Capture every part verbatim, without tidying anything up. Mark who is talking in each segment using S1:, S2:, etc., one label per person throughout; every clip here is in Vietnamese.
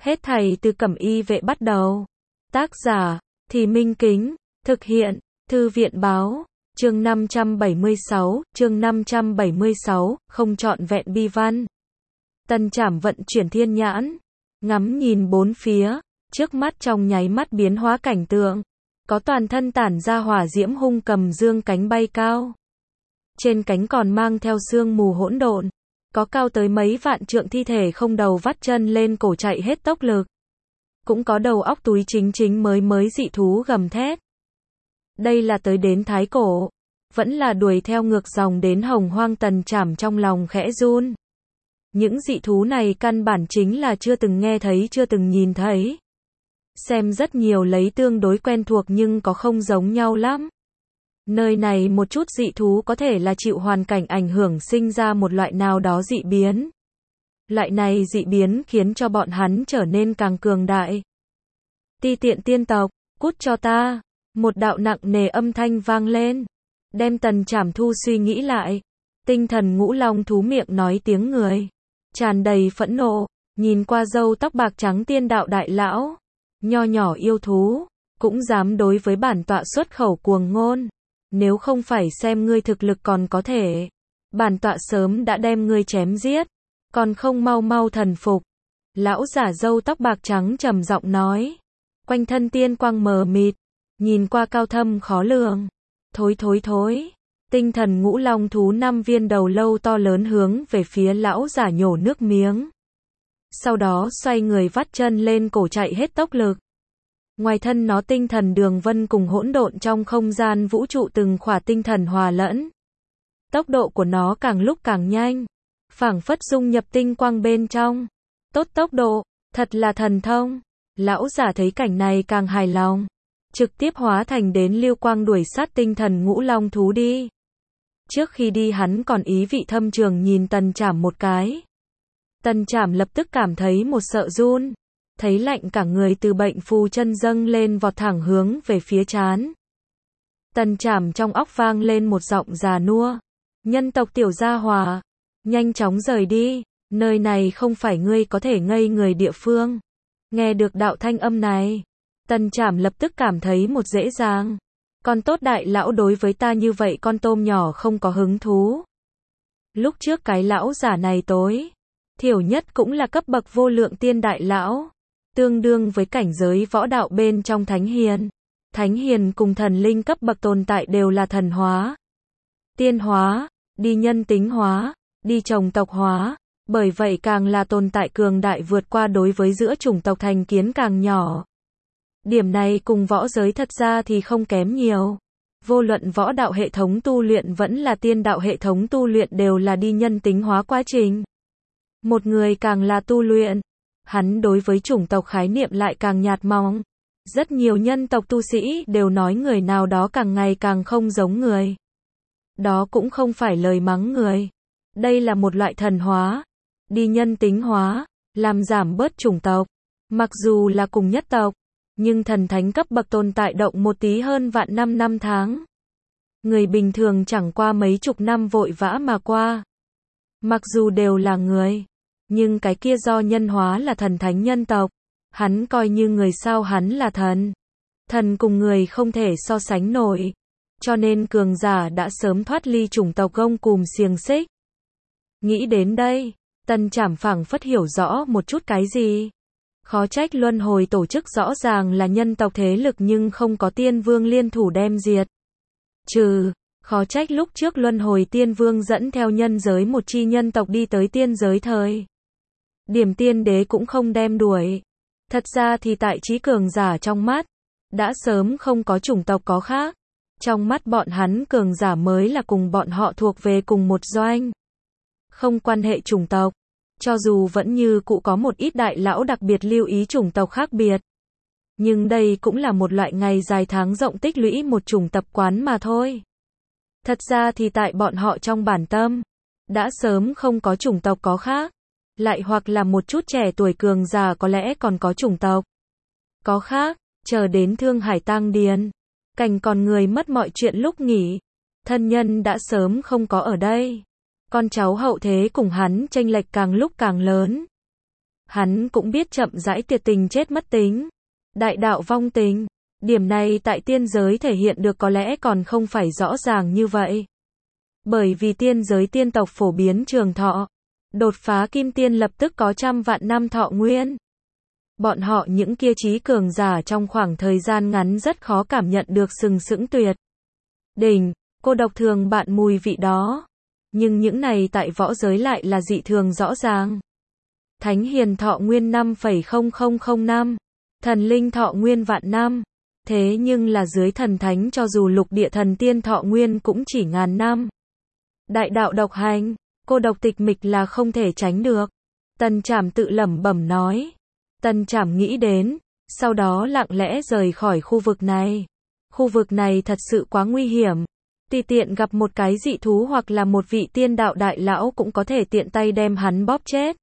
S1: Hết thảy từ Cẩm Y vệ bắt đầu. Tác giả, Thì Minh Kính, thực hiện, Thư viện Báo, chương năm trăm bảy mươi sáu, chương năm trăm bảy mươi sáu, không trọn vẹn bi văn. Tần Trảm vận chuyển thiên nhãn, ngắm nhìn bốn phía, trước mắt trong nháy mắt biến hóa cảnh tượng. Có toàn thân tản ra hỏa diễm hung cầm dương cánh bay cao. Trên cánh còn mang theo sương mù hỗn độn. Có cao tới mấy vạn trượng thi thể không đầu vắt chân lên cổ chạy hết tốc lực. Cũng có đầu óc túi chính chính mới mới dị thú gầm thét. Đây là tới đến thái cổ. Vẫn là đuổi theo ngược dòng đến hồng hoang. Tần Trảm trong lòng khẽ run. Những dị thú này căn bản chính là chưa từng nghe thấy, chưa từng nhìn thấy. Xem rất nhiều lấy tương đối quen thuộc nhưng có không giống nhau lắm. Nơi này một chút dị thú có thể là chịu hoàn cảnh ảnh hưởng sinh ra một loại nào đó dị biến. Loại này dị biến khiến cho bọn hắn trở nên càng cường đại. Ti tiện tiên tộc, cút cho ta. Một đạo nặng nề âm thanh vang lên. Đem Tần Trảm thu suy nghĩ lại. Tinh thần ngũ long thú miệng nói tiếng người. Tràn đầy phẫn nộ, nhìn qua râu tóc bạc trắng tiên đạo đại lão. Nho nhỏ yêu thú, cũng dám đối với bản tọa xuất khẩu cuồng ngôn. Nếu không phải xem ngươi thực lực còn có thể, bản tọa sớm đã đem ngươi chém giết, còn không mau mau thần phục. Lão giả râu tóc bạc trắng trầm giọng nói, quanh thân tiên quang mờ mịt, nhìn qua cao thâm khó lường. Thối thối thối, tinh thần ngũ long thú năm viên đầu lâu to lớn hướng về phía lão giả nhổ nước miếng. Sau đó xoay người vắt chân lên cổ chạy hết tốc lực. Ngoài thân nó tinh thần đường vân cùng hỗn độn trong không gian vũ trụ từng khỏa tinh thần hòa lẫn. Tốc độ của nó càng lúc càng nhanh, phảng phất dung nhập tinh quang bên trong. Tốt tốc độ, thật là thần thông. Lão giả thấy cảnh này càng hài lòng, trực tiếp hóa thành đến lưu quang đuổi sát tinh thần ngũ long thú đi. Trước khi đi hắn còn ý vị thâm trường nhìn Tần Trảm một cái. Tần Trảm lập tức cảm thấy một sợ run, thấy lạnh cả người từ bệnh phù chân dâng lên vọt thẳng hướng về phía trán. Tần Trảm trong óc vang lên một giọng già nua, nhân tộc tiểu gia hòa, nhanh chóng rời đi, nơi này không phải ngươi có thể ngây người địa phương. Nghe được đạo thanh âm này, Tần Trảm lập tức cảm thấy một dễ dàng. Con tốt đại lão đối với ta như vậy con tôm nhỏ không có hứng thú. Lúc trước cái lão giả này tối thiểu nhất cũng là cấp bậc vô lượng tiên đại lão, tương đương với cảnh giới võ đạo bên trong thánh hiền. Thánh hiền cùng thần linh cấp bậc tồn tại đều là thần hóa, tiên hóa, đi nhân tính hóa, đi chủng tộc hóa, bởi vậy càng là tồn tại cường đại vượt qua đối với giữa chủng tộc thành kiến càng nhỏ. Điểm này cùng võ giới thật ra thì không kém nhiều. Vô luận võ đạo hệ thống tu luyện vẫn là tiên đạo hệ thống tu luyện đều là đi nhân tính hóa quá trình. Một người càng là tu luyện, hắn đối với chủng tộc khái niệm lại càng nhạt mỏng. Rất nhiều nhân tộc tu sĩ đều nói người nào đó càng ngày càng không giống người. Đó cũng không phải lời mắng người. Đây là một loại thần hóa, đi nhân tính hóa, làm giảm bớt chủng tộc. Mặc dù là cùng nhất tộc, nhưng thần thánh cấp bậc tồn tại động một tí hơn vạn năm năm tháng. Người bình thường chẳng qua mấy chục năm vội vã mà qua. Mặc dù đều là người, nhưng cái kia do nhân hóa là thần thánh nhân tộc. Hắn coi như người sao hắn là thần. Thần cùng người không thể so sánh nổi. Cho nên cường giả đã sớm thoát ly chủng tộc gông cùm xiềng xích. Nghĩ đến đây, Tần Trảm phảng phất hiểu rõ một chút cái gì. Khó trách luân hồi tổ chức rõ ràng là nhân tộc thế lực nhưng không có tiên vương liên thủ đem diệt. Trừ, khó trách lúc trước luân hồi tiên vương dẫn theo nhân giới một chi nhân tộc đi tới tiên giới thời. Điểm tiên đế cũng không đem đuổi. Thật ra thì tại trí cường giả trong mắt, đã sớm không có chủng tộc có khác. Trong mắt bọn hắn cường giả mới là cùng bọn họ thuộc về cùng một doanh. Không quan hệ chủng tộc. Cho dù vẫn như cũ có một ít đại lão đặc biệt lưu ý chủng tộc khác biệt. Nhưng đây cũng là một loại ngày dài tháng rộng tích lũy một chủng tập quán mà thôi. Thật ra thì tại bọn họ trong bản tâm, đã sớm không có chủng tộc có khác. Lại hoặc là một chút trẻ tuổi cường già có lẽ còn có chủng tộc có khác, chờ đến Thương Hải tang điền, cảnh còn người mất mọi chuyện lúc nghỉ, thân nhân đã sớm không có ở đây. Con cháu hậu thế cùng hắn chênh lệch càng lúc càng lớn. Hắn cũng biết chậm rãi tuyệt tình chết mất tính. Đại đạo vong tình. Điểm này tại tiên giới thể hiện được có lẽ còn không phải rõ ràng như vậy. Bởi vì tiên giới tiên tộc phổ biến trường thọ. Đột phá kim tiên lập tức có trăm vạn năm thọ nguyên. Bọn họ những kia trí cường giả trong khoảng thời gian ngắn rất khó cảm nhận được sừng sững tuyệt đỉnh, cô độc thường bạn mùi vị đó. Nhưng những này tại võ giới lại là dị thường rõ ràng. Thánh hiền thọ nguyên năm phẩy không không không năm, thần linh thọ nguyên vạn năm. Thế nhưng là dưới thần thánh cho dù lục địa thần tiên thọ nguyên cũng chỉ ngàn năm. Đại đạo độc hành, cô độc tịch mịch là không thể tránh được. Tần Trảm tự lẩm bẩm nói. Tần Trảm nghĩ đến, sau đó lặng lẽ rời khỏi khu vực này. Khu vực này thật sự quá nguy hiểm. Tùy tiện gặp một cái dị thú hoặc là một vị tiên đạo đại lão cũng có thể tiện tay đem hắn bóp chết.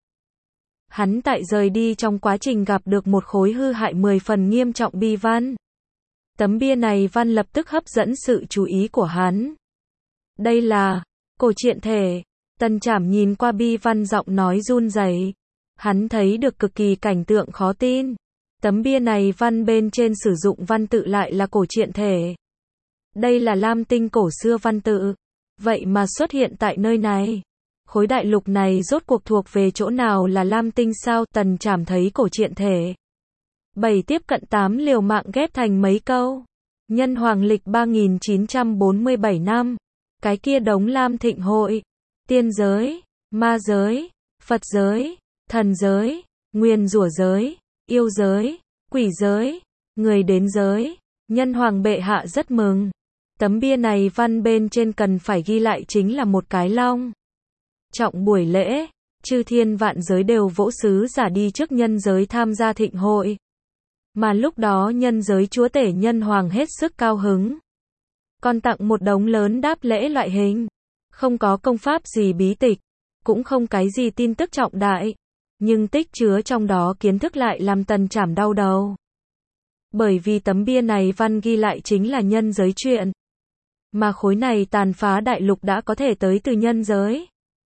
S1: Hắn tại rời đi trong quá trình gặp được một khối hư hại mười phần nghiêm trọng bi văn. Tấm bia này văn lập tức hấp dẫn sự chú ý của hắn. Đây là cổ truyện thể. Tần Trảm nhìn qua bi văn giọng nói run rẩy. Hắn thấy được cực kỳ cảnh tượng khó tin. Tấm bia này văn bên trên sử dụng văn tự lại là cổ truyện thể. Đây là Lam Tinh cổ xưa văn tự. Vậy mà xuất hiện tại nơi này. Khối đại lục này rốt cuộc thuộc về chỗ nào là Lam Tinh sao? Tần Trảm thấy cổ truyện thể. bảy tiếp cận tám liều mạng ghép thành mấy câu. Nhân hoàng lịch ba nghìn chín trăm bốn mươi bảy năm. Cái kia đống Lam Thịnh hội. Tiên giới, ma giới, Phật giới, thần giới, nguyên rủa giới, yêu giới, quỷ giới, người đến giới. Nhân hoàng bệ hạ rất mừng. Tấm bia này văn bên trên cần phải ghi lại chính là một cái long. Trọng buổi lễ, chư thiên vạn giới đều vỗ sứ giả đi trước nhân giới tham gia thịnh hội. Mà lúc đó nhân giới chúa tể nhân hoàng hết sức cao hứng. Còn tặng một đống lớn đáp lễ loại hình. Không có công pháp gì bí tịch, cũng không cái gì tin tức trọng đại. Nhưng tích chứa trong đó kiến thức lại làm Tần Trảm đau đầu. Bởi vì tấm bia này văn ghi lại chính là nhân giới chuyện. Mà khối này tàn phá đại lục đã có thể tới từ nhân giới.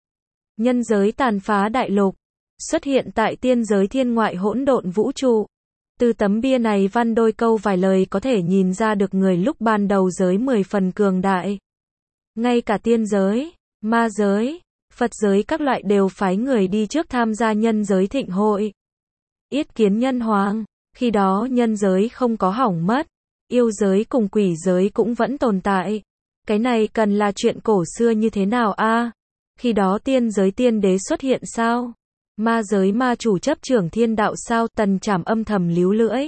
S1: Nhân giới tàn phá đại lục, xuất hiện tại tiên giới thiên ngoại hỗn độn vũ trụ. Từ tấm bia này văn đôi câu vài lời có thể nhìn ra được người lúc ban đầu giới mười phần cường đại. Ngay cả tiên giới, ma giới, Phật giới các loại đều phái người đi trước tham gia nhân giới thịnh hội. Yết kiến nhân hoàng, khi đó nhân giới không có hỏng mất, yêu giới cùng quỷ giới cũng vẫn tồn tại. Cái này cần là chuyện cổ xưa như thế nào a? À, khi đó tiên giới tiên đế xuất hiện sao? Ma giới ma chủ chấp trưởng thiên đạo sao? Tần Trảm âm thầm líu lưỡi.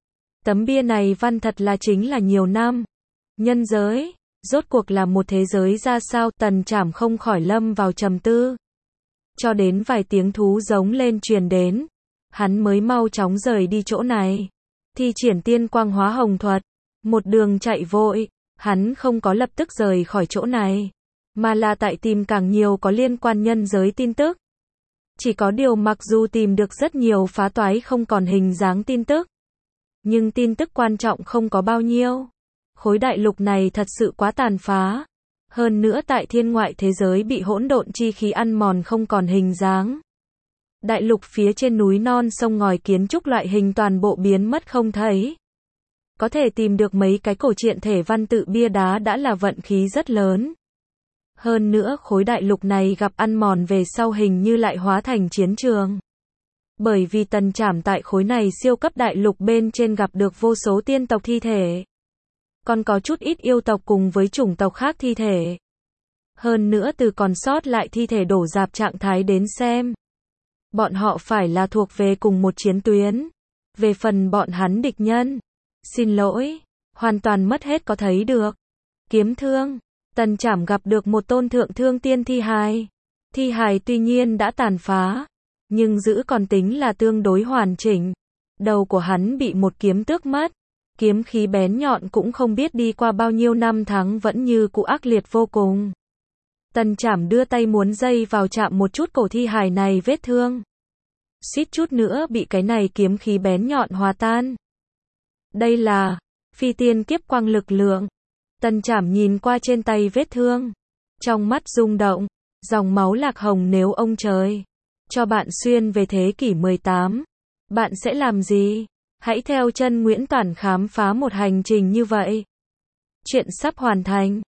S1: Tấm bia này văn thật là chính là nhiều năm. Nhân giới, rốt cuộc là một thế giới ra sao? Tần Trảm không khỏi lâm vào trầm tư. Cho đến vài tiếng thú giống lên truyền đến, hắn mới mau chóng rời đi chỗ này. Thi triển tiên quang hóa hồng thuật, một đường chạy vội, hắn không có lập tức rời khỏi chỗ này, mà là tại tìm càng nhiều có liên quan nhân giới tin tức. Chỉ có điều mặc dù tìm được rất nhiều phá toái không còn hình dáng tin tức, nhưng tin tức quan trọng không có bao nhiêu. Khối đại lục này thật sự quá tàn phá. Hơn nữa tại thiên ngoại thế giới bị hỗn độn chi khí ăn mòn không còn hình dáng. Đại lục phía trên núi non sông ngòi kiến trúc loại hình toàn bộ biến mất không thấy. Có thể tìm được mấy cái cổ truyện thể văn tự bia đá đã là vận khí rất lớn. Hơn nữa khối đại lục này gặp ăn mòn về sau hình như lại hóa thành chiến trường. Bởi vì Tần Trảm tại khối này siêu cấp đại lục bên trên gặp được vô số tiên tộc thi thể. Còn có chút ít yêu tộc cùng với chủng tộc khác thi thể. Hơn nữa từ còn sót lại thi thể đổ rạp trạng thái đến xem. Bọn họ phải là thuộc về cùng một chiến tuyến. Về phần bọn hắn địch nhân, xin lỗi, hoàn toàn mất hết có thấy được. Kiếm thương, Tần Trảm gặp được một tôn thượng thương tiên thi hài. Thi hài tuy nhiên đã tàn phá, nhưng giữ còn tính là tương đối hoàn chỉnh. Đầu của hắn bị một kiếm tước mất. Kiếm khí bén nhọn cũng không biết đi qua bao nhiêu năm tháng vẫn như cũ ác liệt vô cùng. Tần Trảm đưa tay muốn dây vào chạm một chút cổ thi hài này vết thương. Suýt chút nữa bị cái này kiếm khí bén nhọn hòa tan. Đây là phi tiên kiếp quang lực lượng. Tần Trảm nhìn qua trên tay vết thương, trong mắt rung động, dòng máu lạc hồng nếu ông trời. cho bạn xuyên về thế kỷ mười tám. Bạn sẽ làm gì? Hãy theo chân Nguyễn Toản khám phá một hành trình như vậy. Chuyện sắp hoàn thành.